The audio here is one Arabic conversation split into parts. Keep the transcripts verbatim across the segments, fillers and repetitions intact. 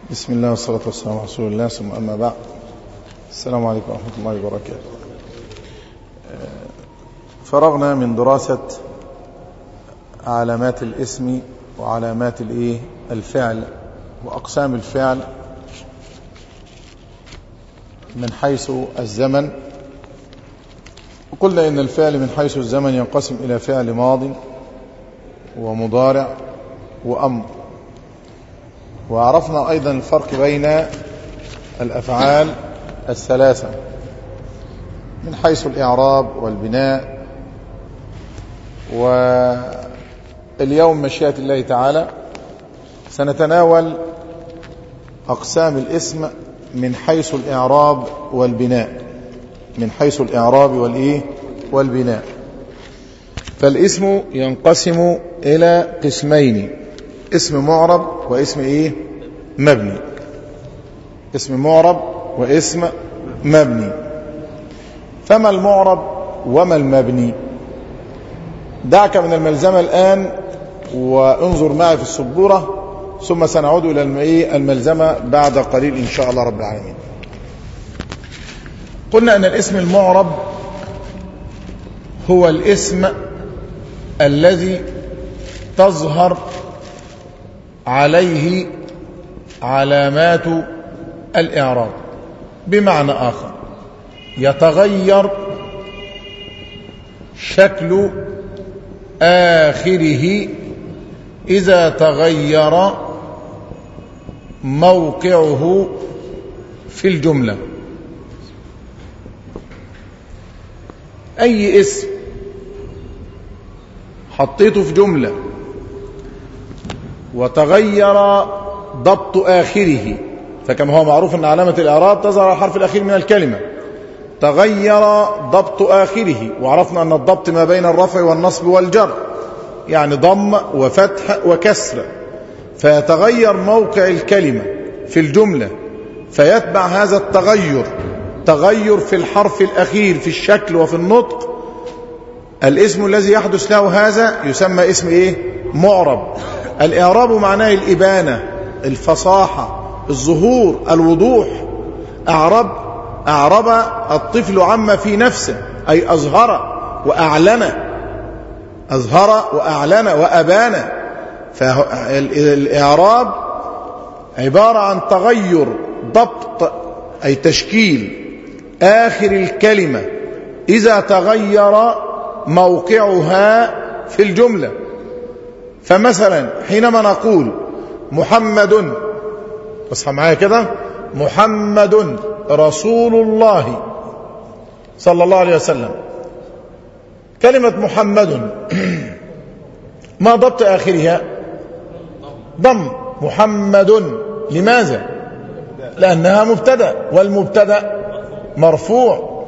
بسم الله والصلاة والسلام على رسول الله، ثم أما بعد. السلام عليكم ورحمة الله وبركاته. فرغنا من دراسة علامات الاسم وعلامات الايه الفعل وأقسام الفعل من حيث الزمن، وقلنا إن الفعل من حيث الزمن ينقسم إلى فعل ماض ومضارع وأمر، وعرفنا أيضا الفرق بين الأفعال الثلاثة من حيث الإعراب والبناء. واليوم مشيئة الله تعالى سنتناول أقسام الاسم من حيث الإعراب والبناء من حيث الإعراب والإيه والبناء. فالاسم ينقسم إلى قسمين: اسم معرب واسم إيه مبني. اسم معرب واسم مبني. فما المعرب وما المبني؟ دعك من الملزمة الآن وانظر معي في السبورة، ثم سنعود إلى الملزمة بعد قليل إن شاء الله رب العالمين. قلنا أن الاسم المعرب هو الاسم الذي تظهر عليه علامات الإعراب، بمعنى آخر يتغير شكل آخره إذا تغير موقعه في الجملة. أي اسم حطيته في جملة وتغير ضبط آخره، فكما هو معروف أن علامة الإعراب تظهر على الحرف الأخير من الكلمة، تغير ضبط آخره، وعرفنا أن الضبط ما بين الرفع والنصب والجر، يعني ضم وفتح وكسر، فيتغير موقع الكلمة في الجملة، فيتبع هذا التغير تغير في الحرف الأخير في الشكل وفي النطق. الاسم الذي يحدث له هذا يسمى اسم إيه؟ معرب. الإعراب معناه الإبانة، الفصاحة، الظهور، الوضوح. أعرب أعرب الطفل عما في نفسه، أي أظهر وأعلن أظهر وأعلن وأبان. فالإعراب عبارة عن تغير ضبط أي تشكيل آخر الكلمة إذا تغير موقعها في الجملة. فمثلا حينما نقول محمد، اصحى معايا كده، محمد رسول الله صلى الله عليه وسلم، كلمة محمد ما ضبط آخرها؟ ضم. محمد، لماذا؟ لأنها مبتدأ، والمبتدأ مرفوع.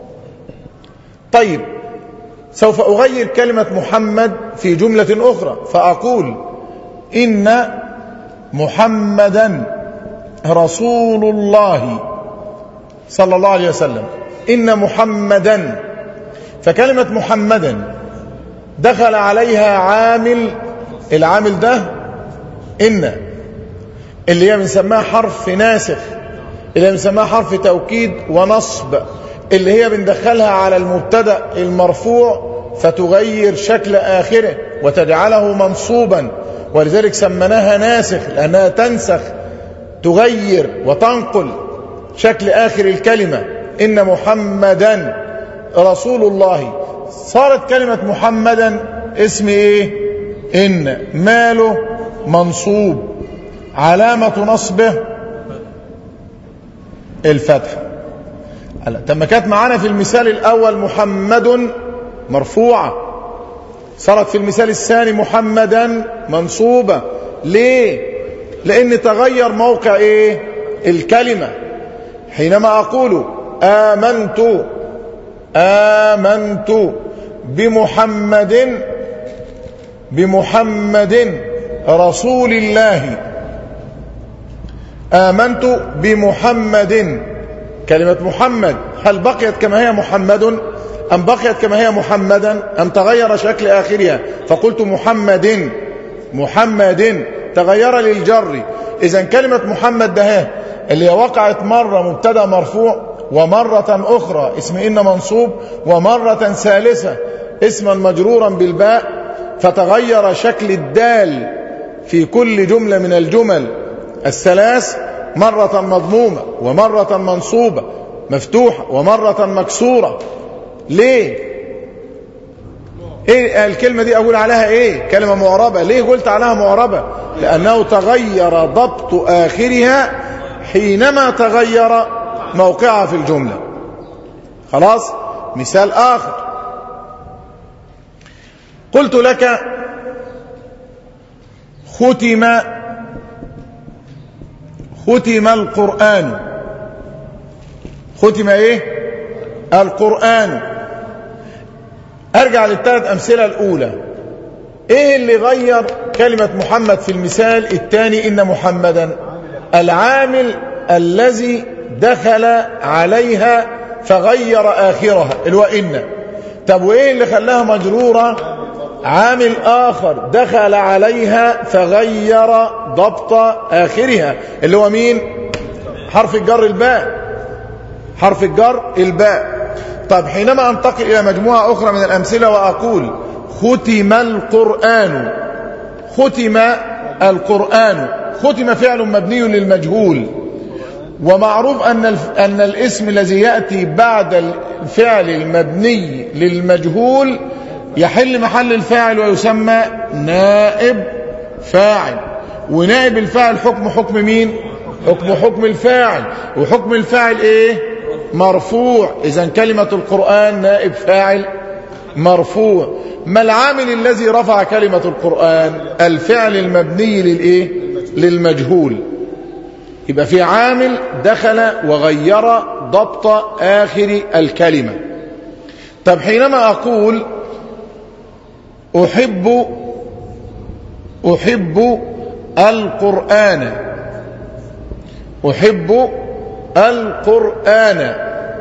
طيب، سوف أغير كلمة محمد في جملة أخرى فأقول إن محمدا رسول الله صلى الله عليه وسلم، إن محمدا. فكلمة محمدا دخل عليها عامل، العامل ده إن، اللي هي بنسميها حرف ناسخ، اللي هي بنسميها حرف توكيد ونصب، اللي هي بندخلها على المبتدأ المرفوع فتغير شكل آخره وتجعله منصوبا، ولذلك سمناها ناسخ، لأنها تنسخ، تغير وتنقل شكل آخر الكلمة. إن محمدا رسول الله، صارت كلمة محمدا اسم إيه؟ إن. ماله؟ منصوب. علامة نصبه الفتح. لما كانت معانا في المثال الأول محمد مرفوعة، صارت في المثال الثاني محمدا منصوبة. ليه؟ لأن تغير موقع إيه؟ الكلمة. حينما أقول آمنت آمنت بمحمد بمحمد رسول الله، آمنت بمحمد، كلمة محمد هل بقيت كما هي محمد أم بقيت كما هي محمدا أم تغير شكل آخرها؟ فقلت محمد محمد تغير للجر. إذن كلمة محمد ده اللي وقعت مرة مبتدأ مرفوع، ومرة أخرى اسم إن منصوب، ومرة ثالثة اسما مجرورا بالباء، فتغير شكل الدال في كل جملة من الجمل الثلاث، مرة مضمومة ومرة منصوبة مفتوحة ومرة مكسورة. ليه؟ ايه الكلمة دي اقول عليها ايه؟ كلمة معربة. ليه قلت عليها معربة؟ لانه تغير ضبط اخرها حينما تغير موقعها في الجملة. خلاص. مثال اخر، قلت لك ختم ختم القرآن. ختم ايه؟ القرآن. ارجع للثلاث امثله الاولى. ايه اللي غير كلمه محمد في المثال الثاني ان محمدا؟ العامل الذي دخل عليها فغير اخرها اللي هو ان. طب وايه اللي خلاها مجروره؟ عامل اخر دخل عليها فغير ضبط اخرها اللي هو مين؟ حرف الجر الباء. حرف الجر الباء. طب حينما انتقل إلى مجموعة أخرى من الأمثلة وأقول ختم القرآن. ختم القرآن. ختم فعل مبني للمجهول، ومعروف أن أن الاسم الذي يأتي بعد الفعل المبني للمجهول يحل محل الفاعل ويسمى نائب فاعل. ونائب الفاعل حكم حكم مين؟ حكم حكم الفاعل. وحكم الفاعل إيه؟ مرفوع. إذن كلمة القرآن نائب فاعل مرفوع. ما العامل الذي رفع كلمة القرآن؟ الفعل المبني للإيه؟ للمجهول. يبقى في عامل دخل وغير ضبط آخر الكلمة. طب حينما أقول أحب أحب القرآن. أحب القرآن.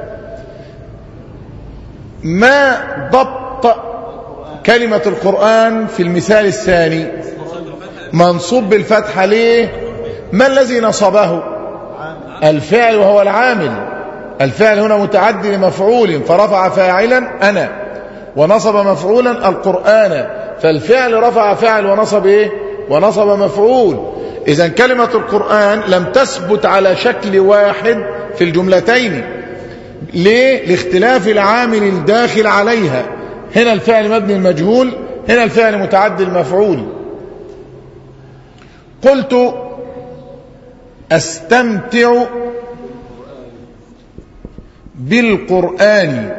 ما ضبط كلمة القرآن في المثال الثاني؟ منصوب بالفتحة. ليه؟ ما الذي نصبه؟ الفعل وهو العامل. الفعل هنا متعدي لمفعول فرفع فاعلا أنا، ونصب مفعولا القرآن. فالفعل رفع فاعل ونصب إيه؟ ونصب مفعول. إذن كلمة القرآن لم تثبت على شكل واحد في الجملتين. ليه؟ لاختلاف العامل الداخل عليها. هنا الفعل مبني المجهول، هنا الفعل متعدي المفعول. قلت أستمتع بالقرآن.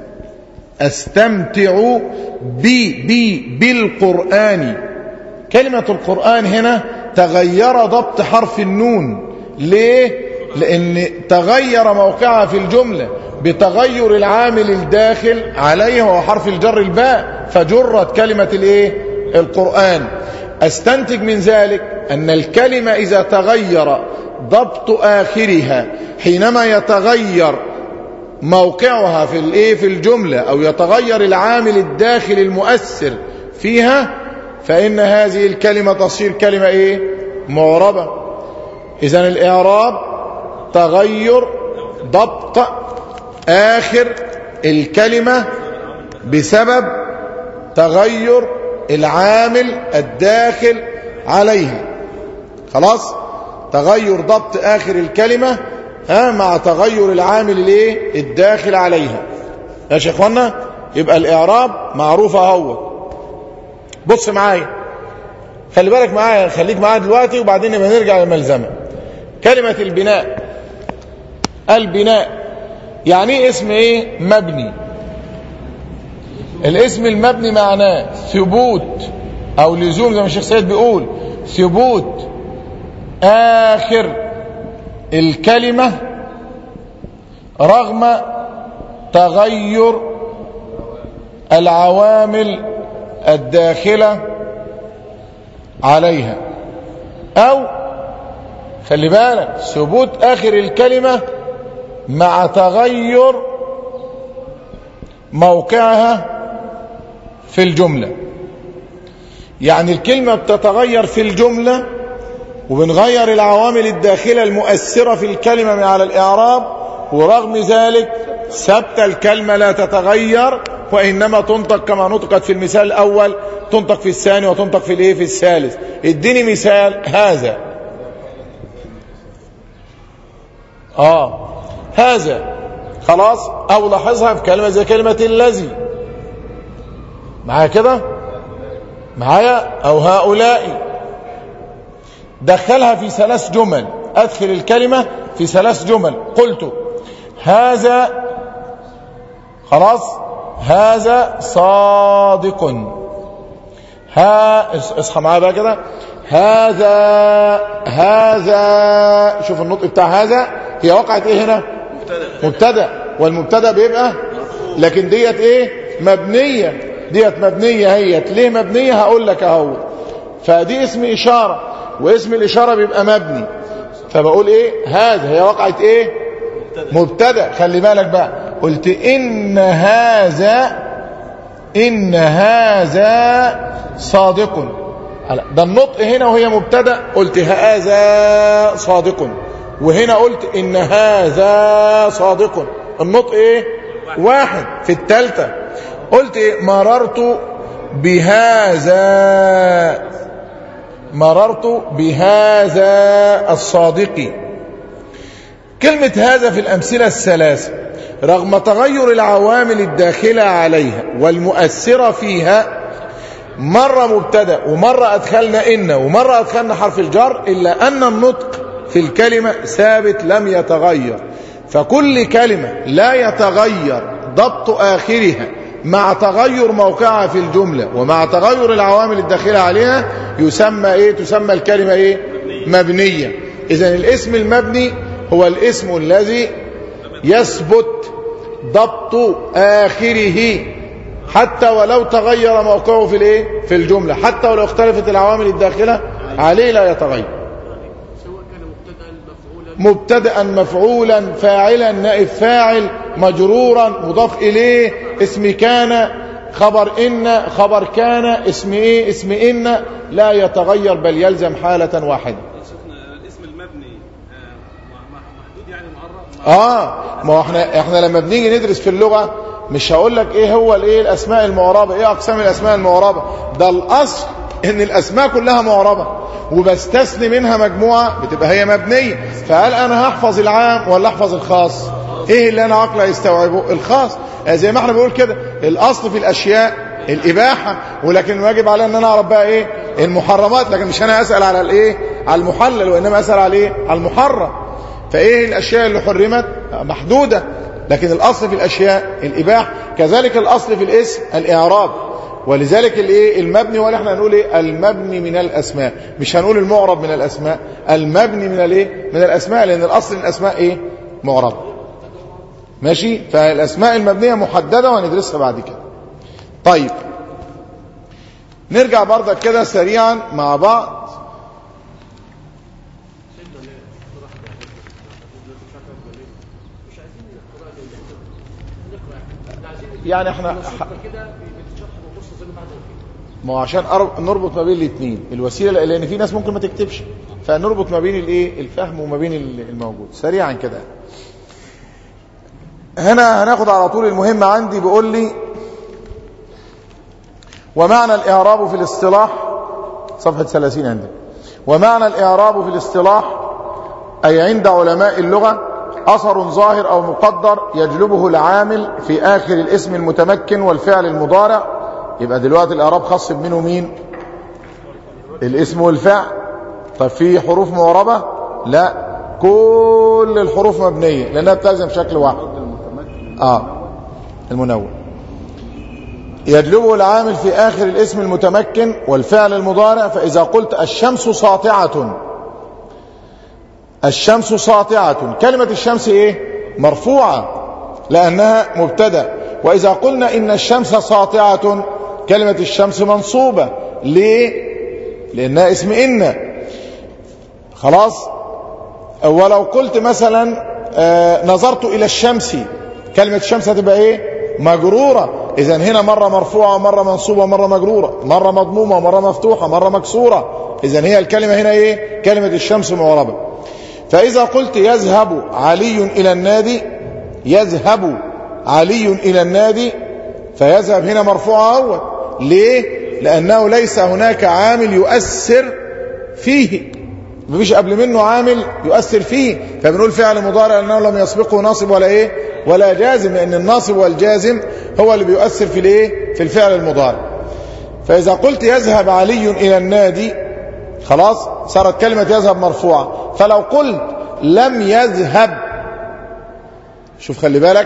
أستمتع بي بي بالقرآن. كلمة القرآن هنا تغير ضبط حرف النون. ليه؟ لأن تغير موقعها في الجملة بتغير العامل الداخل عليها وهو حرف الجر الباء، فجرت كلمة الايه؟ القرآن. استنتج من ذلك أن الكلمة إذا تغير ضبط آخرها حينما يتغير موقعها في الايه؟ في الجملة، أو يتغير العامل الداخل المؤثر فيها، فإن هذه الكلمة تصير كلمة ايه؟ معربة. إذن الإعراب تغير ضبط آخر الكلمة بسبب تغير العامل الداخل عليها. خلاص؟ تغير ضبط آخر الكلمة ها مع تغير العامل الايه؟ الداخل عليها. ماشي يا اخوانا؟ يبقى الإعراب معروفة اهو. بص معايا، خلي بالك معايا، خليك معايا دلوقتي وبعدين نبقى نرجع للملزمة. كلمة البناء. البناء يعني ايه؟ اسم ايه؟ مبني. الاسم المبني معناه ثبوت او لزوم، زي ما الشيخ سيد بيقول، ثبوت آخر الكلمة رغم تغير العوامل الداخلة عليها. او خلي بالك، ثبوت آخر الكلمة مع تغير موقعها في الجملة. يعني الكلمة بتتغير في الجملة وبنغير العوامل الداخلة المؤثرة في الكلمة على الإعراب، ورغم ذلك ثبت الكلمة لا تتغير، وإنما تنطق كما نطقت في المثال الأول، تنطق في الثاني وتنطق في الايه في الثالث. اديني مثال. هذا، اه هذا خلاص. او لاحظها في كلمة زي كلمة الذي، معايا كده معايا، او هؤلاء، دخلها في ثلاث جمل. ادخل الكلمة في ثلاث جمل. قلت هذا، خلاص، هذا صادق. ها اصحى معايا بقى كده. هذا هذا شوف النطق بتاع هذا، هي وقعت ايه هنا؟ مبتدا، والمبتدا بيبقى، لكن ديت ايه؟ مبنيه. ديت مبنيه. هيت ليه مبنيه؟ هقول لك اهو. فدي اسم اشاره، واسم الاشاره بيبقى مبني، فبقول ايه؟ هذا، هي وقعت ايه؟ مبتدا. خلي بالك بقى، قلت ان هذا، ان هذا صادق. ده النطق هنا وهي مبتدا، قلت هذا صادق، وهنا قلت ان هذا صادق. النطق ايه؟ واحد. في الثالثه قلت ايه؟ مررت بهذا، مررت بهذا الصادق. كلمة هذا في الأمثلة الثلاثة رغم تغير العوامل الداخلة عليها والمؤثرة فيها، مرة مبتدأ ومرة أدخلنا إن ومرة أدخلنا حرف الجر، إلا أن النطق في الكلمة ثابت لم يتغير. فكل كلمة لا يتغير ضبط آخرها مع تغير موقعها في الجملة ومع تغير العوامل الداخلة عليها يسمى إيه؟ تسمى الكلمة إيه؟ مبنية. إذن الاسم المبني هو الاسم الذي يثبت ضبط آخره حتى ولو تغير موقعه في الايه؟ في الجملة، حتى ولو اختلفت العوامل الداخلة عليه لا يتغير. سواء كان مبتدأ مفعولا، مفعولا، فاعلا، نائب فاعل، مجرورا، مضاف اليه، اسم كان، خبر ان، خبر كان، اسم ايه؟ اسم ان، لا يتغير بل يلزم حالة واحدة. الاسم المبني محدود يعني معرف. اه ما هو احنا احنا لما بنيجي ندرس في اللغة مش هقول لك ايه هو الايه الاسماء المعربه، ايه اقسام الاسماء المعربه. ده الاصل ان الاسماء كلها معربه، وبستثني منها مجموعه بتبقى هي مبنيه. فهل انا هحفظ العام ولا احفظ الخاص؟ ايه اللي انا عقلي يستوعبه؟ الخاص. زي ما احنا بنقول كده، الاصل في الاشياء الاباحه، ولكن واجب علي ان انا اعرف بقى ايه المحرمات، لكن مش انا اسال على الايه على المحلل، وانما اسال على ايه على المحرم. فايه الاشياء اللي حرمت؟ محدوده، لكن الأصل في الأشياء الإباحة. كذلك الأصل في الاسم الإعراب، ولذلك الايه المبني، ولا احنا هنقول ايه المبني من الأسماء، مش هنقول المعرب من الأسماء، المبني من الايه من الأسماء، لأن الأصل الأسماء ايه معرب. ماشي. فالأسماء المبنية محددة وهندرسها بعد كده. طيب نرجع برضك كده سريعا مع بعض. يعني احنا ما هو عشان نربط ما بين الاثنين الوسيله، لان في ناس ممكن ما تكتبش، فنربط ما بين الايه الفهم وما بين الموجود سريعا كده. هنا هناخد على طول المهم عندي. بيقول لي ومعنى الاعراب في الاصطلاح، صفحه ثلاثين عندك. ومعنى الاعراب في الاصطلاح اي عند علماء اللغه أثر ظاهر أو مقدر يجلبه العامل في آخر الاسم المتمكن والفعل المضارع. يبقى دلوقتي الإعراب خاص بمنه مين؟ الاسم والفعل. طب في حروف معربة؟ لا، كل الحروف مبنية لأنها بتلزم شكل واحد. آه المنون. يجلبه العامل في آخر الاسم المتمكن والفعل المضارع. فإذا قلت الشمس ساطعة، الشمس ساطعة، كلمة الشمس ايه؟ مرفوعة لأنها مبتدأ. وإذا قلنا إن الشمس ساطعة، كلمة الشمس منصوبة. ليه؟ لأنها اسم إن. خلاص. ولو قلت مثلا آه نظرت إلى الشمس، كلمة الشمس هتبقى ايه؟ مجرورة. إذن هنا مرة مرفوعة ومرة منصوبة ومرة مجرورة، مرة مضمومة ومرة مفتوحة، مرة مكسورة. إذن هي الكلمة هنا إيه؟ كلمة الشمس معربة. فإذا قلت يذهب علي إلى النادي، يذهب علي إلى النادي، فيذهب هنا مرفوع أول. ليه؟ لأنه ليس هناك عامل يؤثر فيه، مفيش قبل منه عامل يؤثر فيه، فبنقول فعل مضارع لأنه لم يسبقه ناصب ولا إيه ولا جازم، لأن الناصب والجازم هو اللي بيؤثر في الإيه في الفعل المضارع. فإذا قلت يذهب علي إلى النادي خلاص صارت كلمة يذهب مرفوعة. فلو قلت لم يذهب، شوف خلي بالك،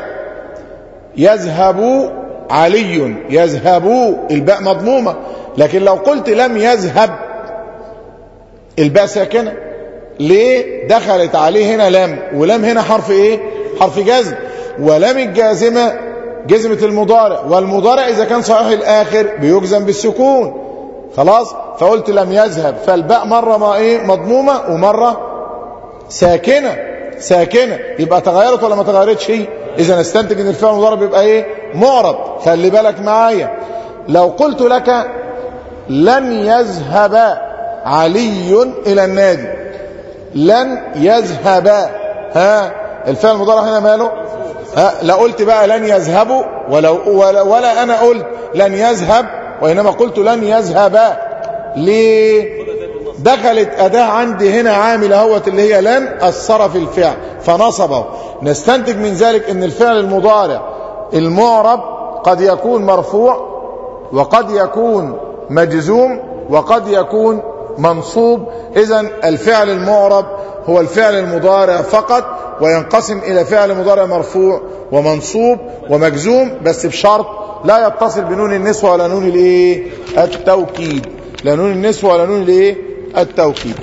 يذهب علي، يذهب الباء مضمومة، لكن لو قلت لم يذهب الباء ساكنة. ليه؟ دخلت عليه هنا لم، ولم هنا حرف ايه؟ حرف جزم، ولم الجازمة جزمة المضارع، والمضارع إذا كان صحيح الآخر بيجزم بالسكون. خلاص، فقلت لم يذهب، فالباء مرة ما ايه مضمومة ومرة ساكنة ساكنة، يبقى تغيرت ولا ما تغيرتش؟ إذا نستنتج ان الفعل المضارع بيبقى ايه معرب. خلي بالك معايا، لو قلت لك لن يذهب علي إلى النادي، لن يذهب، ها الفعل المضارع هنا ماله؟ ها لا قلت بقى لن يذهبوا ولا, ولا, ولا أنا قلت لن يذهب، وإنما قلت لن يذهب. ليه؟ دخلت أداة عندي هنا عامل اهوت اللي هي لن، أثر في الفعل فنصبه. نستنتج من ذلك ان الفعل المضارع المعرب قد يكون مرفوع، وقد يكون مجزوم، وقد يكون منصوب. إذن الفعل المعرب هو الفعل المضارع فقط، وينقسم إلى فعل مضارع مرفوع ومنصوب ومجزوم، بس بشرط لا يتصل بنون النسوة ولا نون الايه التوكيد، لا نون النسوة ولا نون الايه التوكيد.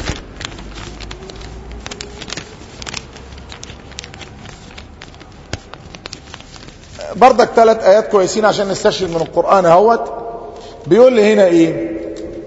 بردك ثلاث آيات كويسين عشان نستشهد من القرآن اهوت. بيقول لي هنا ايه؟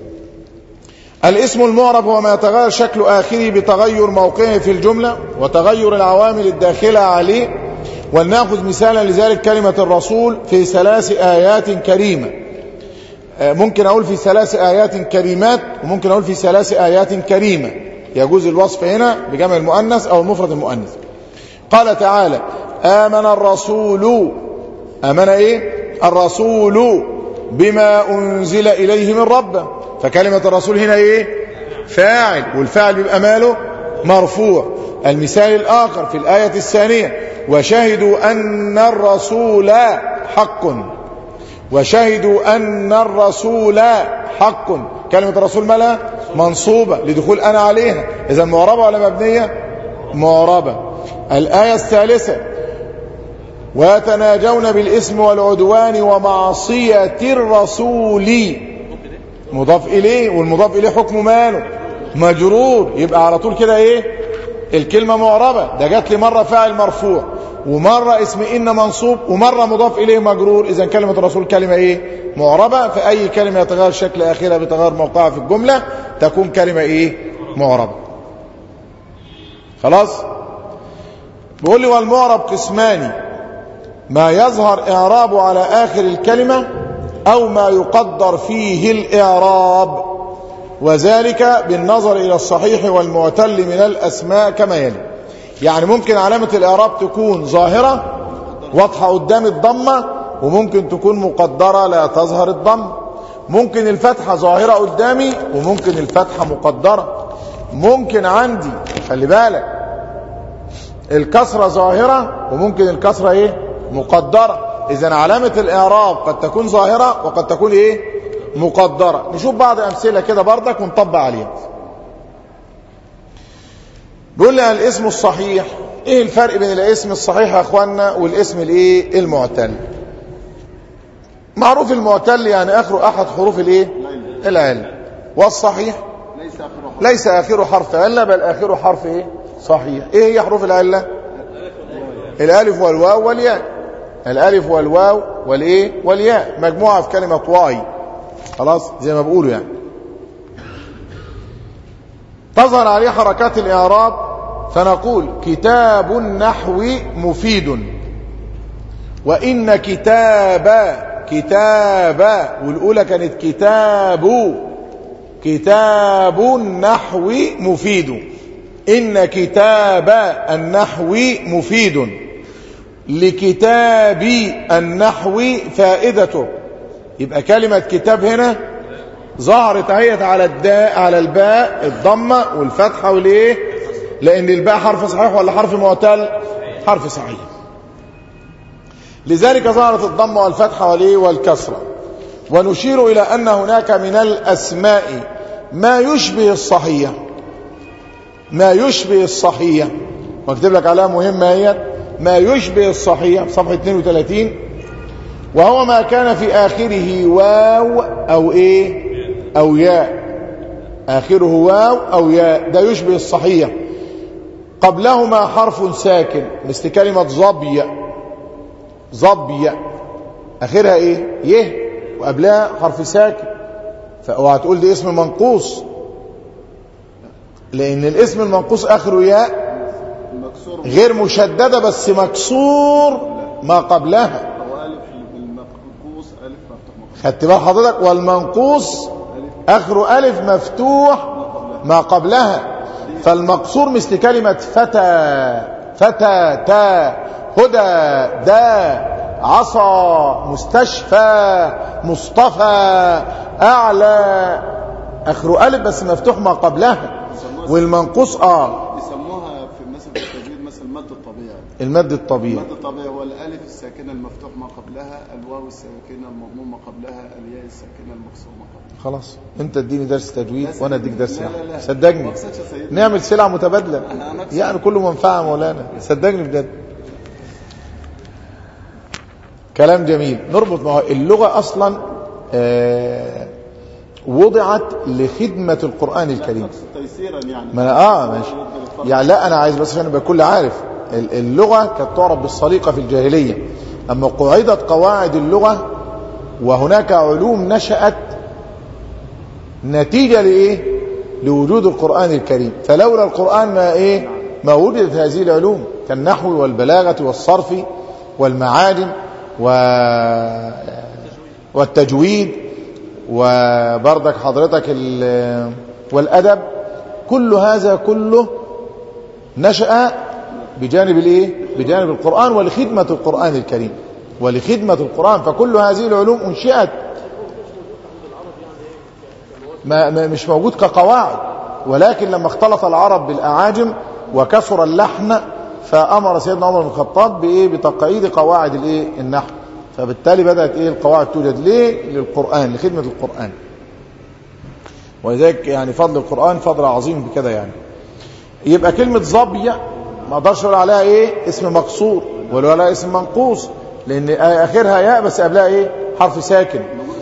الاسم المعرب هو ما يتغير شكل آخره بتغير موقعه في الجملة وتغير العوامل الداخلة عليه. ولنأخذ مثالا لذلك كلمة الرسول في ثلاث آيات كريمة. ممكن أقول في ثلاث آيات كريمات، وممكن أقول في ثلاث آيات كريمة، يجوز الوصف هنا بجمع المؤنث أو المفرد المؤنث. قال تعالى آمن الرسول، آمن إيه؟ الرسول بما أنزل إليه من ربه، فكلمة الرسول هنا إيه؟ فاعل، والفاعل بيبقى ماله؟ مرفوع. المثال الآخر في الآية الثانية وشهدوا أن الرسول حق، وشهدوا أن الرسول حق، كلمة الرسول مالها؟ منصوبة لدخول أنا عليها، إذا معربة ولا مبنية؟ معربة. الآية الثالثة ويتناجون بالإثم والعدوان ومعصية الرسول، مضاف إليه، والمضاف إليه حكم ماله؟ مجرور، يبقى على طول كده إيه؟ الكلمة معربة. ده جات لي مرة فاعل مرفوع، ومرة اسم إن منصوب، ومرة مضاف إليه مجرور. إذن كلمة الرسول كلمة إيه؟ معربة. فأي كلمة يتغير شكل آخرها بتغير موقعها في الجملة تكون كلمة إيه؟ معربة. خلاص؟ بيقول لي والمعرب قسمان: ما يظهر إعرابه على آخر الكلمة، أو ما يقدر فيه الإعراب، وذلك بالنظر إلى الصحيح والمعتل من الأسماء كما يلي. يعني ممكن علامة الإعراب تكون ظاهرة واضحة قدام الضمة، وممكن تكون مقدرة لا تظهر الضمة. ممكن الفتحة ظاهرة قدامي، وممكن الفتحة مقدرة. ممكن عندي خلي بالك الكسرة ظاهرة، وممكن الكسرة ايه؟ مقدرة. إذن علامة الإعراب قد تكون ظاهرة وقد تكون ايه؟ مقدرة. نشوف بعض أمثلة كده بردك ونطبق عليها. بيقول لي الاسم الصحيح، ايه الفرق بين الاسم الصحيح يا اخوانا والاسم الايه المعتل؟ معروف المعتل يعني اخره احد حروف الايه العله، والصحيح ليس اخره حرف عله بل اخره حرف ايه صحيح. ايه هي حروف العله؟ الالف والواو والياء، الالف والواو والايه والياء، مجموعه في كلمه واي. خلاص زي ما بيقولوا يعني. تظهر عليه حركات الإعراب، فنقول كتاب النحو مفيد، وإن كتاب كتاب، والأولى كانت كتاب، كتاب النحو مفيد، إن كتاب النحو مفيد، لكتاب النحو فائدته. يبقى كلمة كتاب هنا ظهرت اهيت على الداء على الباء الضمة والفتحة والايه، لأن الباء حرف صحيح ولا حرف معتل؟ حرف صحيح، لذلك ظهرت الضمة والفتحة والايه والكسرة. ونشير إلى أن هناك من الأسماء ما يشبه الصحيح، ما يشبه الصحيح، واكتب لك علامة مهمة هي ما يشبه الصحيح صفحة اثنين وثلاثين، وهو ما كان في آخره واو أو إيه أو ياء، آخره واو أو ياء، ده يشبه الصحيح. قبلهما حرف ساكن مثل كلمة ظبي، ظبي آخرها إيه يه وقبلها حرف ساكن، فهتقول دي اسم منقوص، لأن الاسم المنقوص آخره ياء غير مشددة بس مكسور ما قبلها. خدت بال حضرتك؟ والمنقوص آخره ألف مفتوح ما قبلها، فالمقصور مثل كلمة فتى، فتى تا، هدى دا، عصا، مستشفى، مصطفى، أعلى، آخره ألف بس مفتوح ما قبلها. والمنقوص اه بيسموها في مثل التجويد مثل المد الطبيعي. المد الطبيعي المد الطبيعي هو الالف الساكنه المفتوح ما قبلها، الواو الساكنه المضموم ما قبلها، الياء الساكنه المكسور ما قبلها. خلاص انت اديني درس تجويد وانا اديك درس لا نحو، لا لا. صدقني نعمل سلعه متبادله يعني كله منفعه مولانا، صدقني بجد. كلام جميل. نربط مع اللغه اصلا آه وضعت لخدمة القرآن الكريم تيسيرا يعني. ما أنا اه ماشي يعني، لا انا عايز بس عشان ابقى كل عارف اللغة كانت تعرف بالسليقة في الجاهلية، اما قعدت قواعد اللغة وهناك علوم نشأت نتيجة لايه لوجود القرآن الكريم، فلولا القرآن ما ايه ما وجدت هذه العلوم كالنحو والبلاغة والصرف والمعاجم والتجويد وبردك حضرتك والأدب، كل هذا كله نشأ بجانب الايه بجانب القرآن ولخدمة القرآن الكريم ولخدمة القرآن، فكل هذه العلوم انشئت ما مش موجود كقواعد، ولكن لما اختلط العرب بالأعاجم وكثر اللحن فأمر سيدنا عمر بن الخطاب بايه بتقعيد قواعد الايه النحو، فبالتالي بدأت ايه القواعد توجد ليه للقرآن لخدمة القرآن. ولذلك يعني فضل القرآن فضل عظيم بكده يعني. يبقى كلمة ظبي ما اقدرش اقول عليها ايه اسم مقصور ولا عليها اسم منقوص، لان اخرها ياء بس قبلها ايه حرف ساكن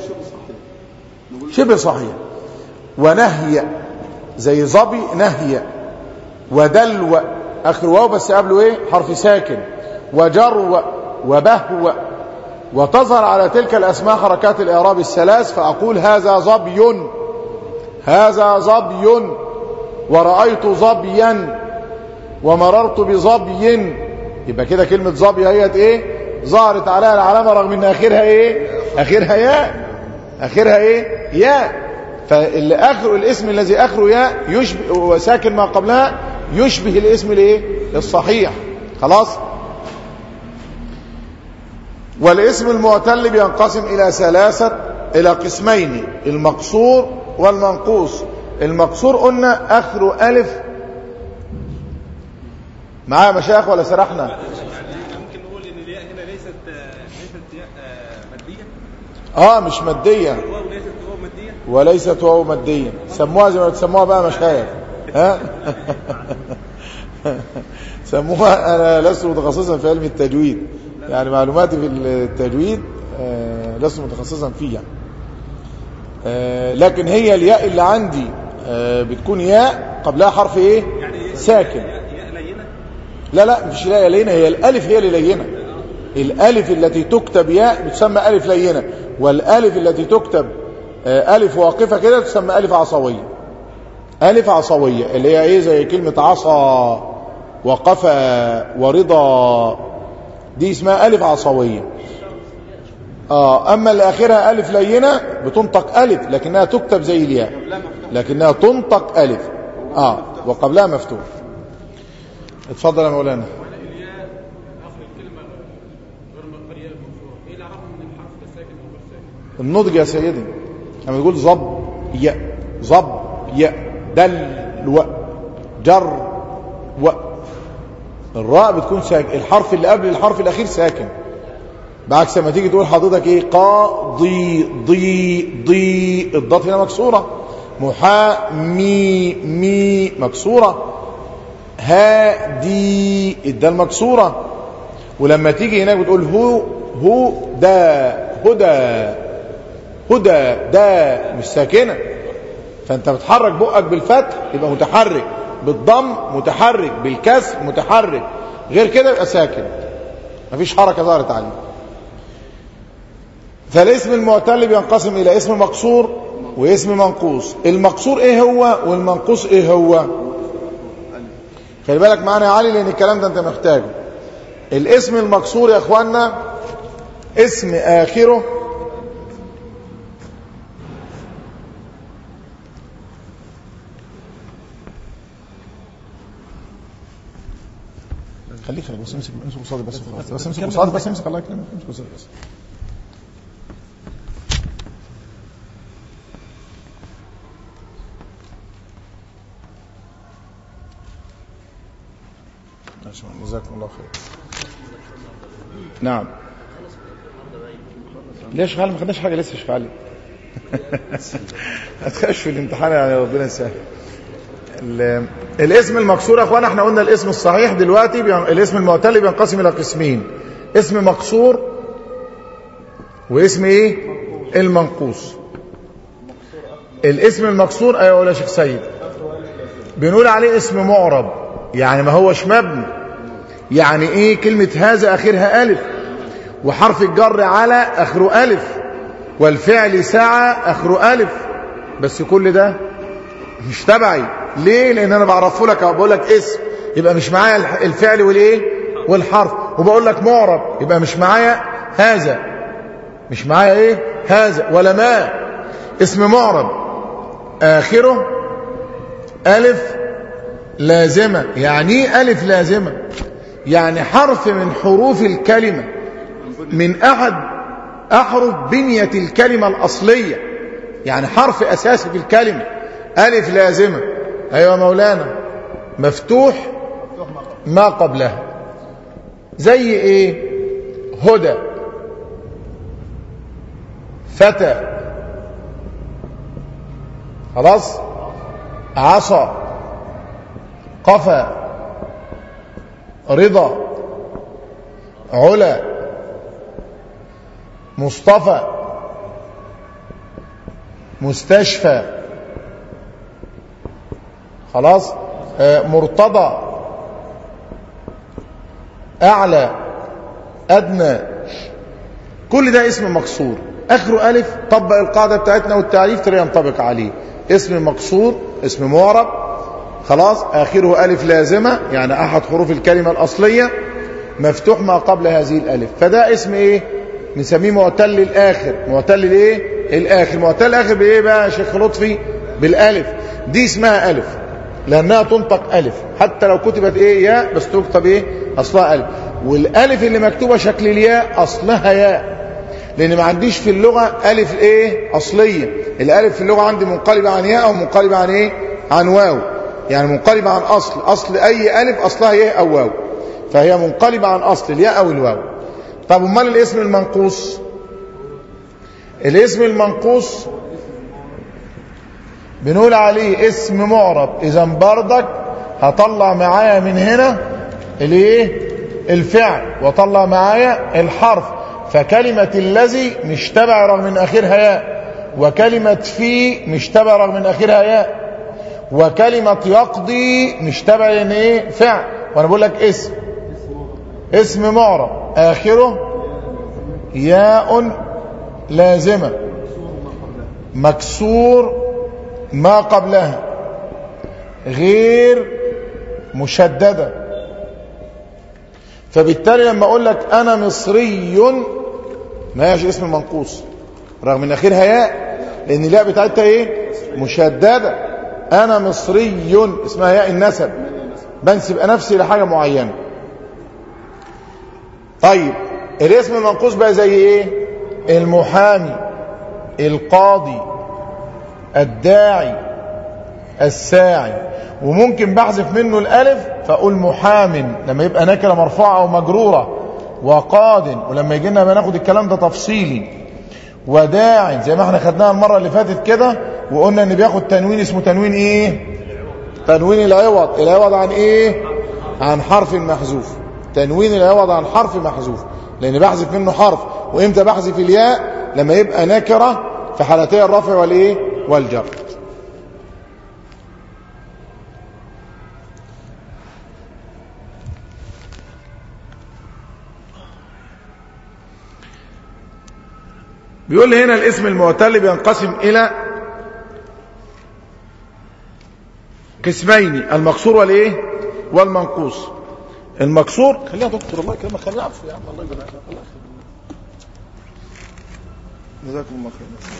شبه صحيح. ونهي زي ظبي نهي، ودلو اخر واو بس قبله ايه حرف ساكن، وجرو وبهو، وتظهر على تلك الأسماء حركات الإعراب الثلاث، فأقول هذا ظبي، هذا ظبي، ورأيت ظبيا، ومررت بظبي. يبقى كده كلمة ظبي هي ايه ظهرت عليها العلامة رغم ان اخرها ايه اخرها ياء، اخرها ايه ياء، فاللي اخر الاسم الذي اخره ياء يشبه وساكن ما قبلها يشبه الاسم الايه الصحيح. خلاص. والاسم المعتل بينقسم إلى ثلاثة إلى قسمين، المقصور والمنقوص. المقصور قلنا آخره ألف معايا مشايخ ولا سرحنا؟ ممكن نقول إن الياء هنا ليست ليست ياء مادية. آه مش مادية. الواو ليست واو مادية. وليست واو مادية، سموها زي ما تسموها بقى مشايخ. ها؟ سموها. أنا لست متخصصا في علم التجويد، يعني معلوماتي في التجويد آه لست متخصصا فيها، آه لكن هي الياء اللي عندي آه بتكون ياء قبلها حرف ايه يعني ساكن. ياء لينة؟ لا لا مش ياء لينة، هي الالف هي اللي لينة. الالف التي تكتب ياء بتسمى الف لينة، والالف التي تكتب آه الف واقفة كده تسمى الف عصوية. الف عصوية اللي هي ايه زي كلمة عصا وقفا ورضا، دي اسمها ألف عصوية. آه أما اللي آخرها ألف لينة بتنطق ألف لكنها تكتب زي الياء. قبلها مفتوح لكنها تنطق ألف آه وقبلها مفتوح. اتفضل يا مولانا. النضج يا سيدي لما تقول ضب يا ضب يا دل و جر و الراء بتكون ساكن، الحرف اللي قبل الحرف الاخير ساكن، بعكس ما تيجي تقول حضرتك ايه قا ضي ضي ضي الضاد هنا مكسوره، محا مي مي مكسوره، ها دي الدال مكسوره. ولما تيجي هناك بتقول هو هو دا هدى هدى دا مش ساكنه، فانت بتحرك بقك بالفتح يبقى متحرك، بالضم متحرك، بالكسر متحرك، غير كده يبقى ساكن مفيش حركه ظهرت عليه. فالاسم المعتل بينقسم الى اسم مقصور واسم منقوص. المقصور ايه هو والمنقوص ايه هو؟ خلي بالك معانا يا علي لان الكلام ده انت محتاجه. الاسم المقصور يا اخوانا اسم اخره خليك خليك بس امسك امسك قصادي بس خلاص بس امسك قصادي بس امسك الله يكرمك امسك قصادي بس. ماشي جزاكم الله خير. نعم ليش غالي ما خدناش حاجه لسه يا علي هتخش في الامتحان يعني ربنا يسهل. الاسم المكسور يا اخوانا احنا قلنا الاسم الصحيح دلوقتي بيان... الاسم المعتل بينقسم الى قسمين، اسم مكسور واسم ايه المنقوص. الاسم المكسور ايوه ولا شيخ سيد بنقول عليه اسم معرب، يعني ما هوش مبني. يعني ايه كلمه هذا اخرها الف وحرف الجر على اخره الف والفعل سعى اخره الف، بس كل ده مش تبعي. ليه؟ لان انا بعرفه لك او بقول لك اسم يبقى مش معايا الفعل والايه والحرف، وبقول لك معرب يبقى مش معايا هذا مش معايا ايه هذا ولا ما. اسم معرب اخره الف لازمه. يعني ايه الف لازمه؟ يعني حرف من حروف الكلمه من احد احرف بنيه الكلمه الاصليه، يعني حرف اساسي في الكلمه الف لازمه. ايوه مولانا مفتوح ما قبلها. زي ايه؟ هدى فتى خلاص، عصا قفا رضا علا مصطفى مستشفى خلاص، آه مرتضى اعلى ادنى، كل ده اسم مكسور اخره الف. طبق القاعده بتاعتنا والتعريف ترى ينطبق عليه. اسم مكسور اسم معرب خلاص اخره الف لازمه، يعني احد حروف الكلمه الاصليه مفتوح ما قبل هذه الالف، فده اسم ايه؟ بنسميه معتل الاخر. معتل الايه؟ الاخر. معتل الاخر بايه بقى يا شيخ لطفي؟ بالالف. دي اسمها الف لانها تنطق الف، حتى لو كتبت ايه ياء بس تكتب ايه اصلها الف. والالف اللي مكتوبه شكل الياء اصلها ياء، لان ما عنديش في اللغه الف ايه اصليه. الالف في اللغه عندي منقلبه عن ياء او منقلبه عن ايه عن واو، يعني منقلبه عن اصل. اصل اي الف اصلها ياء او واو، فهي منقلبه عن اصل الياء او الواو. طب امال الاسم المنقوص؟ الاسم المنقوص بنقول عليه اسم معرب. اذا بردك هطلع معايا من هنا الايه الفعل واطلع معايا الحرف، فكلمه الذي مش تبع رغم من اخرها ياء، وكلمه في مش تبع رغم من اخرها ياء، وكلمه يقضي مش تبع لان ايه فعل. وانا بقول لك اسم اسم معرب اخره ياء لازمه مكسور ما قبلها غير مشدده. فبالتالي لما اقول لك انا مصري ما هيش اسم منقوص رغم ان اخرها ياء، لان الياء بتاعتها ايه مشددة. أنا مصري اسمها ياء النسب، بنسب نفسي لحاجة معينة. طيب الاسم المنقوص بقى زي ايه؟ المحامي، القاضي، الداعي، الساعي. وممكن بحذف منه الالف فاقول محام لما يبقى نكره مرفوعه او مجروره، وقاد ولما يجي لنا بناخد الكلام ده تفصيلي، وداع زي ما احنا خدناها المره اللي فاتت كده وقلنا ان بياخد تنوين اسمه تنوين ايه؟ تنوين العوض. العوض عن ايه؟ عن حرف محذوف. تنوين العوض عن حرف محذوف، لان بحذف منه حرف. وامتى بحذف الياء؟ لما يبقى نكره في حالتي الرفع والايه؟ والجر. بيقول لي هنا الاسم المعتل بينقسم الى قسمين، المقصور والايه؟ والمنقوص. المقصور خليها دكتور الله يكرمك، خليها عفو يا عم الله يجزاك الله خير. جزاكم الله خير.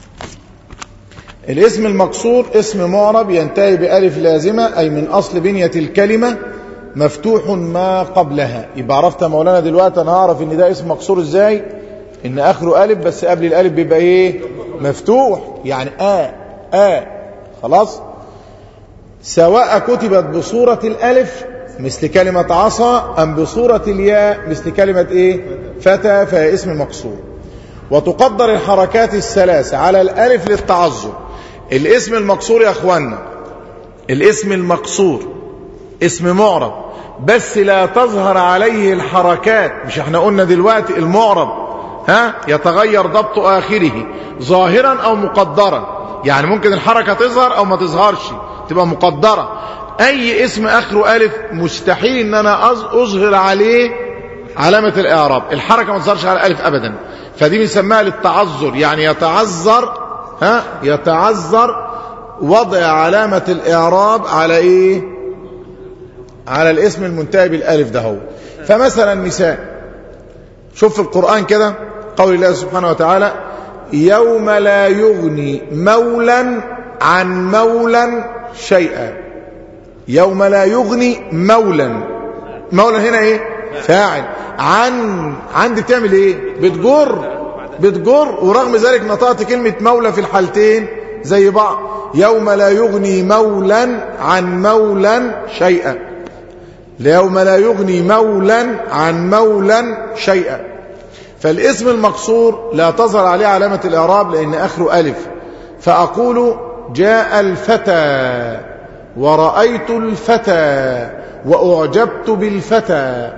الاسم المقصور اسم معرب ينتهي بألف لازمة، أي من أصل بنية الكلمة مفتوح ما قبلها. يبقى عرفت مولانا دلوقتي أنا هعرف إن ده اسم مقصور إزاي؟ إن آخره ألف بس قبل الألف بيبقى إيه؟ مفتوح، يعني آ آ خلاص. سواء كتبت بصورة الألف مثل كلمة عصا أم بصورة الياء مثل كلمة إيه؟ فتى، فهي اسم مقصور. وتقدر الحركات الثلاثة على الألف للتعذر. الاسم المقصور يا أخوانا، الاسم المقصور اسم معرب بس لا تظهر عليه الحركات. مش احنا قلنا دلوقتي المعرب ها يتغير ضبط آخره ظاهرا أو مقدرا، يعني ممكن الحركة تظهر أو ما تظهرش تبقى مقدرة. أي اسم آخره ألف مستحيل إن أنا أظهر عليه علامة الإعراب، الحركة ما تظهرش على الألف أبدا. فدي بنسميها للتعذر، يعني يتعذر ها يتعذر وضع علامة الإعراب على إيه؟ على الاسم المنتهي بالألف ده هو. فمثلا مثال، شوف في القرآن كده قول الله سبحانه وتعالى: يوم لا يغني مولا عن مولا شيئا. يوم لا يغني مولا، مولا هنا ايه؟ فاعل. عن عندي بتعمل ايه؟ بتجر بتجر ورغم ذلك نطقت كلمة مولا في الحالتين زي بعض. يوم لا يغني مولا عن مولا شيئا. يوم لا يغني مولا عن مولا شيئا. فالاسم المقصور لا تظهر عليه علامة الإعراب لأن آخره ألف. فأقول جاء الفتى ورأيت الفتى وأعجبت بالفتى.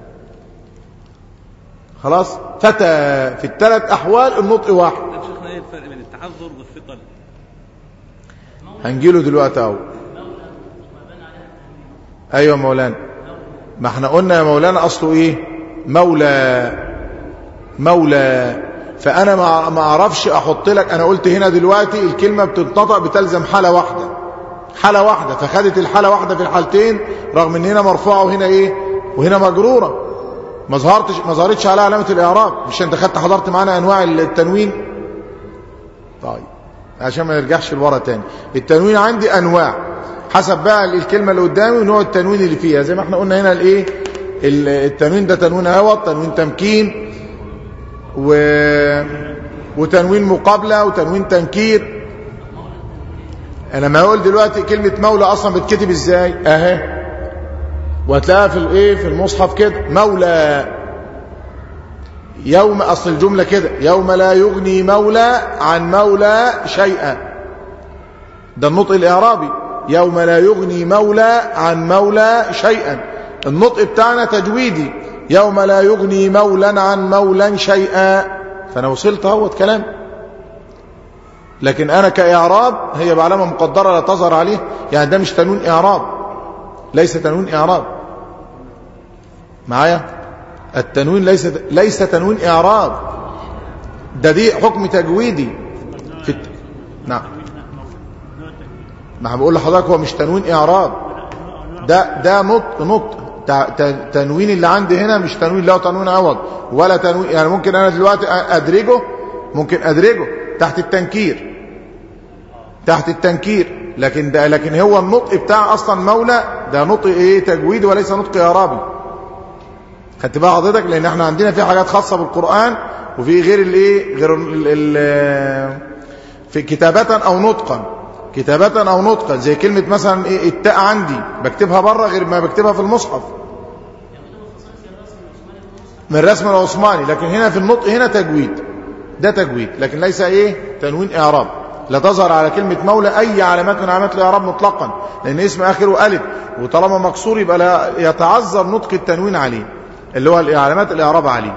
خلاص، فتى في الثلاث أحوال النطق واحد. شيخنا ايه الفرق بين التعذر والثقل؟ هنجيله دلوقتي اهو. ايوه مولانا، ما احنا قلنا يا مولانا اصله ايه؟ مولى مولى. فانا ما اعرفش احط لك، انا قلت هنا دلوقتي الكلمه بتنطق بتلزم حاله واحده، حاله واحده، فخدت الحاله واحده في الحالتين رغم ان هنا مرفوعه وهنا ايه؟ وهنا مجروره. ما ظهرتش ما ظهرتش على علامه الاعراب. مش انت خدت حضرت معانا انواع التنوين؟ طيب عشان ما نرجعش لورا تاني، التنوين عندي انواع حسب بقى الكلمه اللي قدامي ونوع التنوين اللي فيها. زي ما احنا قلنا هنا الايه؟ التنوين ده تنوين عوض، تنوين تمكين، و... وتنوين مقابله، وتنوين تنكير. انا ما اقول دلوقتي كلمه مولى اصلا بتكتب ازاي اهي، وهتلاقيها في الايه؟ في المصحف كده مولى. يوم اصل الجمله كده: يوم لا يغني مولى عن مولى شيئا. ده النطق الاعرابي، يوم لا يغني مولى عن مولى شيئا. النطق بتاعنا تجويدي، يوم لا يغني مولا عن مولا شيئا. فانا وصلت اهوت كلام. لكن انا كاعراب هي بعلامه مقدره لا تظهر عليه، يعني ده مش تنوين اعراب، ليس تنوين اعراب معايا. التنوين ليس ليس تنوين اعراب، ده دي حكم تجويدي في الت... نعم. ما بقول لحضرتك هو مش تنوين اعراب، ده ده نطق نطق تنوين اللي عندي هنا مش تنوين له تنوين عوض ولا تنوين. يعني ممكن انا دلوقتي ادرجه، ممكن ادرجه تحت التنكير، تحت التنكير، لكن ده لكن هو النطق بتاع اصلا مولى ده نطق ايه تجويد وليس نطق اعرابي. خدت بقى حضرتك؟ لان احنا عندنا في حاجات خاصه بالقران وفي غير الايه غير ال ال في كتابه او نطقا، كتابه او نطقا، زي كلمه مثلا ايه التاء عندي بكتبها بره غير ما بكتبها في المصحف من الرسم العثماني، لكن هنا في النطق هنا تجويد، ده تجويد لكن ليس ايه تنوين اعراب. لا تظهر على كلمة مولى اي علامات من علامات الاعراب مطلقا، لان اسم اخره الف وطالما مكسور يبقى لا يتعذر نطق التنوين عليه اللي هو علامات الاعراب عليه.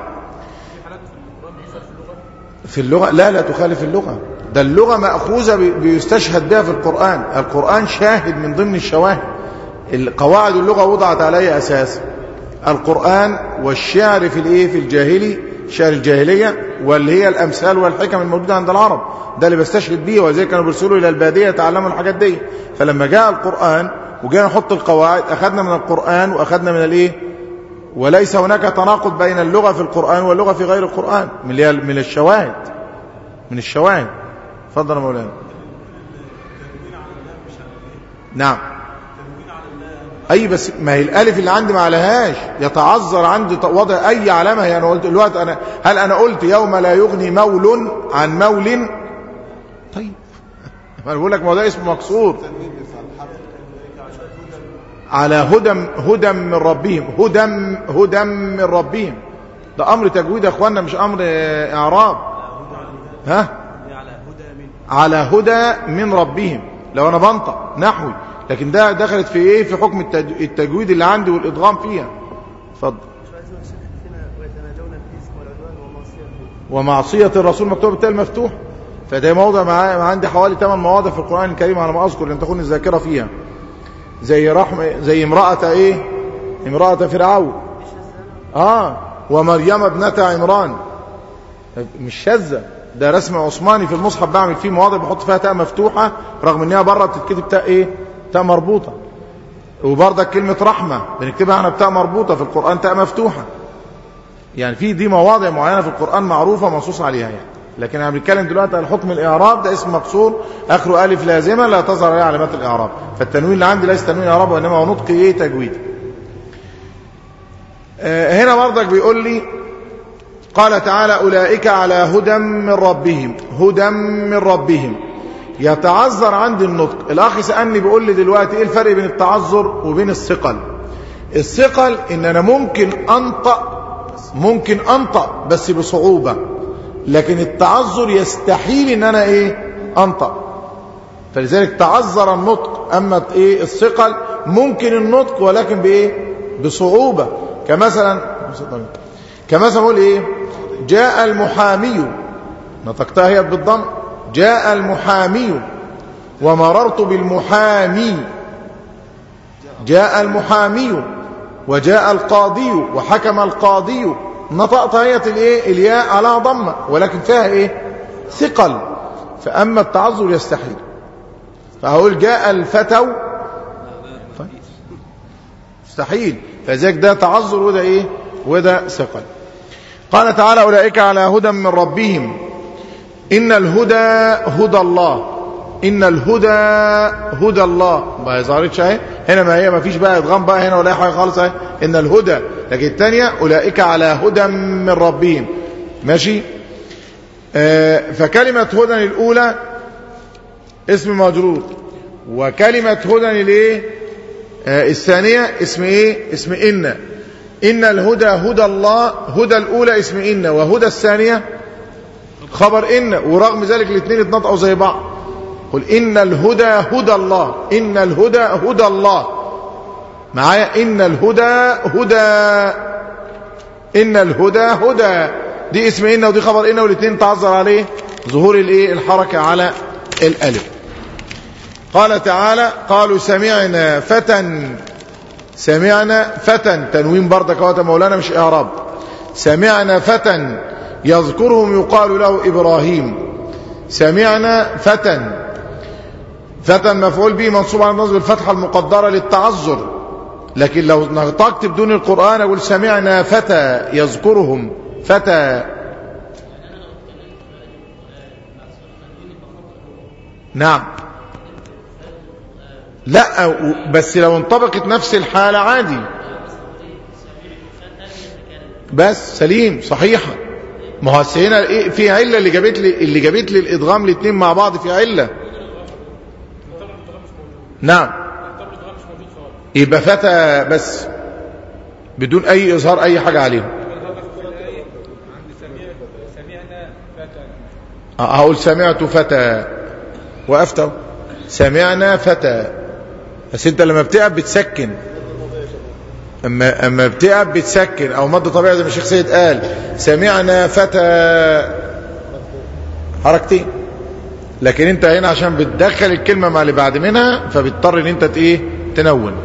في اللغة لا لا تخالف اللغة، ده اللغة مأخوذة بيستشهد بها في القرآن، القرآن شاهد من ضمن الشواهد، قواعد اللغة وضعت عليه اساس القرآن والشعر في الايه في الجاهلي شعر الجاهلية واللي هي الامثال والحكم الموجودة عند العرب، ده اللي بستشهد بيه، وزي كانوا بيرسلوا الى البادية يتعلموا الحاجات دي. فلما جاء القرآن وجينا نحط القواعد اخذنا من القرآن واخذنا من الايه، وليس هناك تناقض بين اللغة في القرآن واللغة في غير القرآن من من الشواهد من الشواهد. اتفضل يا مولانا. نعم اي بس ما هي الالف اللي عندي ما عليهاش، يتعذر عندي وضع اي علامه. هي انا قلت دلوقتي انا هل انا قلت يوم لا يغني مول عن مول؟ طيب انا بقول لك ما هو ده اسم مكسور على هدى هدى من ربهم، هدى هدى من ربهم، ده امر تجويد يا اخوانا مش امر اعراب. ها على هدى من ربهم لو انا بنطق نحوي، لكن ده دخلت في ايه في حكم التجويد اللي عندي والادغام فيها. اتفضل. ومعصيه الرسول مكتوب بالتاء المفتوح، فده موضع معاه عندي حوالي ثمان مواضع في القران الكريم على ما اذكر لان تكون الذاكره فيها، زي رحمه زي امراه ايه امراه فرعون اه ومريم ابنه عمران، مش شاذه، ده رسم عثماني في المصحف بعمل فيه مواضع بحط فيها تاء مفتوحه رغم انها بره بتتكتب تاء ايه تاء مربوطه. وبرضك كلمه رحمه بنكتبها احنا بتاء مربوطه، في القران تاء مفتوحه. يعني في دي مواضع معينه في القران معروفه منصوص عليها يعني. لكن انا بنتكلم دلوقتي على حكم الاعراب، ده اسم مكسور اخره الف لازمه لا تظهر عليه علامات الاعراب، فالتنوين اللي عندي ليس تنوين اعراب وانما هو نطق ايه تجويدي. آه هنا برضك بيقول لي قال تعالى اولئك على هدى من ربهم، هدى من ربهم، يتعذر عندي النطق. الاخ سالني بيقول لي دلوقتي ايه الفرق بين التعذر وبين الثقل؟ الثقل ان انا ممكن انطق ممكن انطق بس بصعوبه، لكن التعذر يستحيل ان انا ايه انطق، فلذلك تعذر النطق. اما ايه الثقل ممكن النطق ولكن بايه بصعوبه، كمثلا كمثلا اقول ايه جاء المحامي، نطقتها هي بالضم، جاء المحامي ومررت بالمحامي، جاء المحامي وجاء القاضي وحكم القاضي، نطقت هي الايه الياء على ضمه ولكن فيها ايه ثقل. فاما التعذر يستحيل، فاقول جاء الفتو مستحيل، فذلك ده تعذر وده ايه وده ثقل. قال تعالى اولئك على هدى من ربهم ان الهدى هدى الله، ان الهدى هدى الله، ما ظهرتش اهي هنا، ما هي ما فيش بقى ادغام بقى هنا ولا اي حاجه خالص اهي ان الهدى، لكن الثانيه اولئك على هدى من ربهم ماشي. آه فكلمه هدى الاولى اسم مجرور، وكلمه هدى الايه آه الثانيه اسم ايه اسم ان. ان الهدى هدى الله، هدى الاولى اسم ان وهدى الثانيه خبر ان، ورغم ذلك الاثنين اتنطقوا زي بعض. قل ان الهدى هدى الله، ان الهدى هدى الله معايا، ان الهدى هدى ان الهدى هدى، دي اسم ان ودي خبر ان، والاثنين تعذر عليه ظهور الايه الحركه على الالف. قال تعالى قالوا سمعنا فتى، سمعنا فتى تنوين برضك اهو مولانا مش اعراب، سمعنا فتى يذكرهم يقال له ابراهيم، سمعنا فتى، فتى مفعول به منصوب على النصب بالفتحه المقدره للتعذر، لكن لو نطقت بدون القران اقول سمعنا فتى يذكرهم فتى. نعم لا بس لو انطبقت نفس الحالة عادي، بس سليم صحيحة. ما هو هنا ايه في علة اللي جابت لي اللي جابت لي الادغام الاثنين مع بعض في علة. نعم يبقى فتى بس بدون اي اظهار اي حاجة عليهم. هقول سمعت فتى وقفت سمعنا فتى، بس انت لما بتقف بتسكن، اما اما بتقف بتسكن او مد طبيعي زي ما الشيخ سيد قال سمعنا فتى حركتين. لكن انت هنا عشان بتدخل الكلمه مع اللي بعد منها فبتضطر ان انت ايه تنون.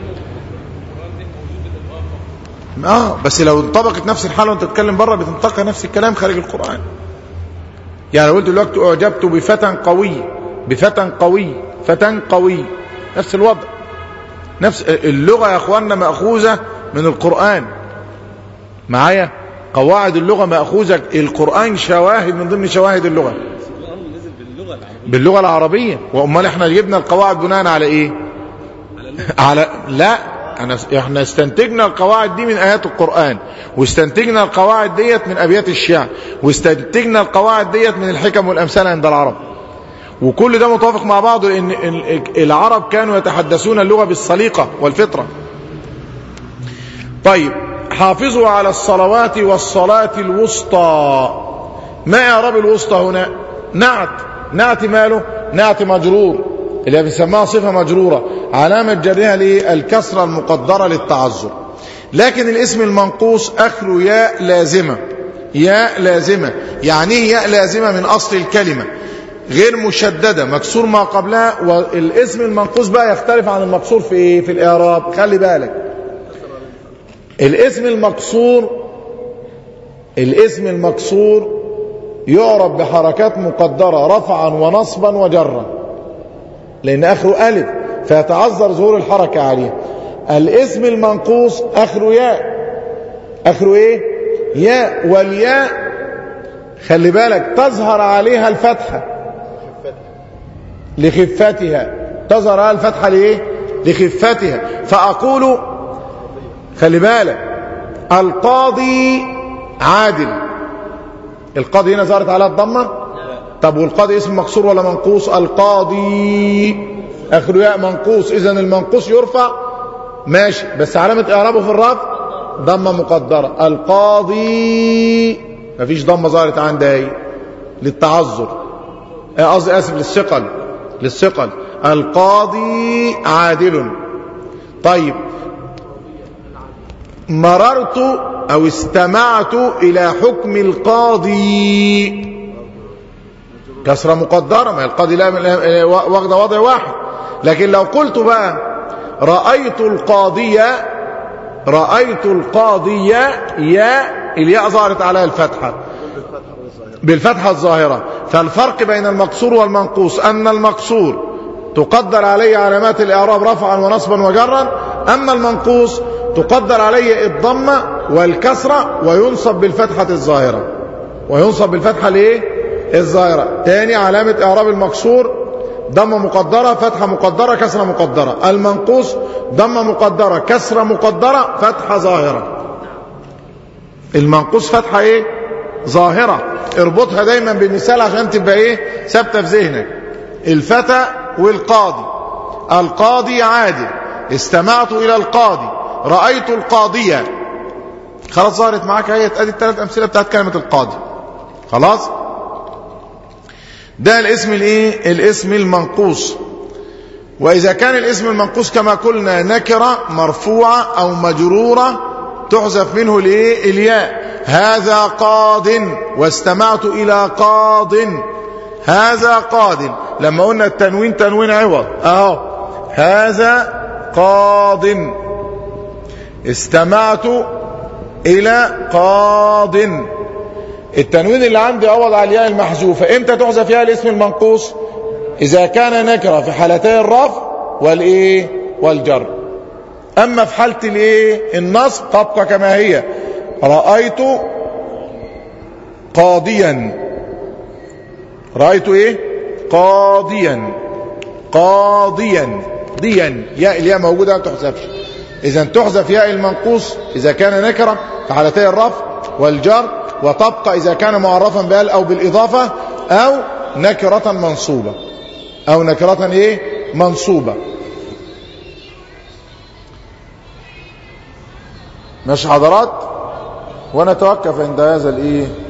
اه بس لو انطبقت نفس الحاله وانت تتكلم بره بتنطق نفس الكلام خارج القران. يعني قلت دلوقتي اعجبت بفتى قوي، بفتى قوي، فتى قوي، نفس الوضع، نفس اللغة يا اخواننا مأخوذة من القرآن. معايا قواعد اللغة مأخوذة، القرآن شواهد من ضمن شواهد اللغة باللغة العربية. وامال احنا جبنا القواعد بناء على ايه؟ على لا أنا احنا استنتجنا القواعد دي من آيات القرآن، واستنتجنا القواعد ديت من أبيات الشعر، واستنتجنا القواعد ديت من الحكم والأمثال عند العرب. وكل ده متوافق مع بعضه لأن العرب كانوا يتحدثون اللغة بالسليقة والفطرة. طيب حافظوا على الصلوات والصلاة الوسطى. ما إعراب الوسطى هنا؟ نعت. نعت ماله؟ نعت مجرور اللي بنسميها صفة مجرورة، علامة جرها ليه؟ الكسرة المقدرة للتعذر. لكن الاسم المنقوص آخره ياء لازمة. ياء لازمة يعني ايه ياء لازمة؟ من أصل الكلمة غير مشددة مكسور ما قبلها. والاسم المنقوص بقى يختلف عن المكسور في ايه؟ في الإعراب. خلي بالك الاسم المكسور الاسم المكسور يعرب بحركات مقدرة رفعا ونصبا وجرا، لأن آخره ألف فيتعذر ظهور الحركة عليه. الاسم المنقوص آخره ياء. آخره إيه؟ ياء. والياء خلي بالك تظهر عليها الفتحة لخفتها. تظهر عليها الفتحة لإيه؟ لخفتها. فأقول خلي بالك القاضي عادل. القاضي هنا ظهرت عليها الضمة. طب والقاضي اسم مكسور ولا منقوص؟ القاضي اخره ياء منقوص، اذا المنقوص يرفع ماشي، بس علامة اعرابه في الرفع ضمة مقدرة. القاضي مفيش ضمة ظهرت عندها ايه؟ للتعذر، قصدي اسف للثقل، للثقل. القاضي عادل. طيب مررت او استمعت الى حكم القاضي، كسرة مقدرة، ما القاضي لا واخده وضع واحد. لكن لو قلت بقى رأيت القاضية، رأيت القاضية ياء الياء ظهرت عليها الفتحة بالفتحة الظاهرة. فالفرق بين المقصور والمنقوص أن المقصور تقدر عليه علامات الإعراب رفعا ونصبا وجرا، أما المنقوص تقدر عليه الضمة والكسرة وينصب بالفتحة الظاهرة. وينصب بالفتحة ليه؟ الظاهرة. تاني علامة إعراب المقصور ضمة مقدرة فتحة مقدرة كسرة مقدرة. المنقوص ضمة مقدرة كسرة مقدرة فتحة ظاهرة. المنقوص فتحة ايه؟ ظاهرة. اربطها دايما بالمثال عشان تبقى ايه؟ ثابتة في ذهنك. الفتى والقاضي. القاضي عادل، استمعت إلى القاضي، رأيت القاضية. خلاص ظهرت معاك اهي. ادي الثلاث أمثلة بتاعت كلمة القاضي. خلاص ده الاسم الايه؟ الاسم المنقوص. واذا كان الاسم المنقوص كما قلنا نكرة مرفوعة او مجرورة تحذف منه الايه؟ الياء. هذا قاض واستمعت الى قاض. هذا قاض. لما قلنا التنوين تنوين عوض اهو. هذا قاض استمعت الى قاض. التنوين اللي عندي عوض على الياء المحذوفه. امتى تحذف فيها الاسم المنقوص؟ اذا كان نكره في حالتي الرفع والايه؟ والجر. اما في حاله الايه؟ النصب تبقى كما هي. رايت قاضيا. رايت ايه؟ قاضيا. قاضيا ديا، ياء الياء موجودة ما تحذفش. إذا تحذف ياء المنقوص إذا كان نكرة في حالتي الرفع والجر، وتبقى إذا كان معرفا بال أو بالإضافة أو نكرة منصوبة أو نكرة إيه منصوبة. ماشي حضرات، ونتوقف عند هذا الإيه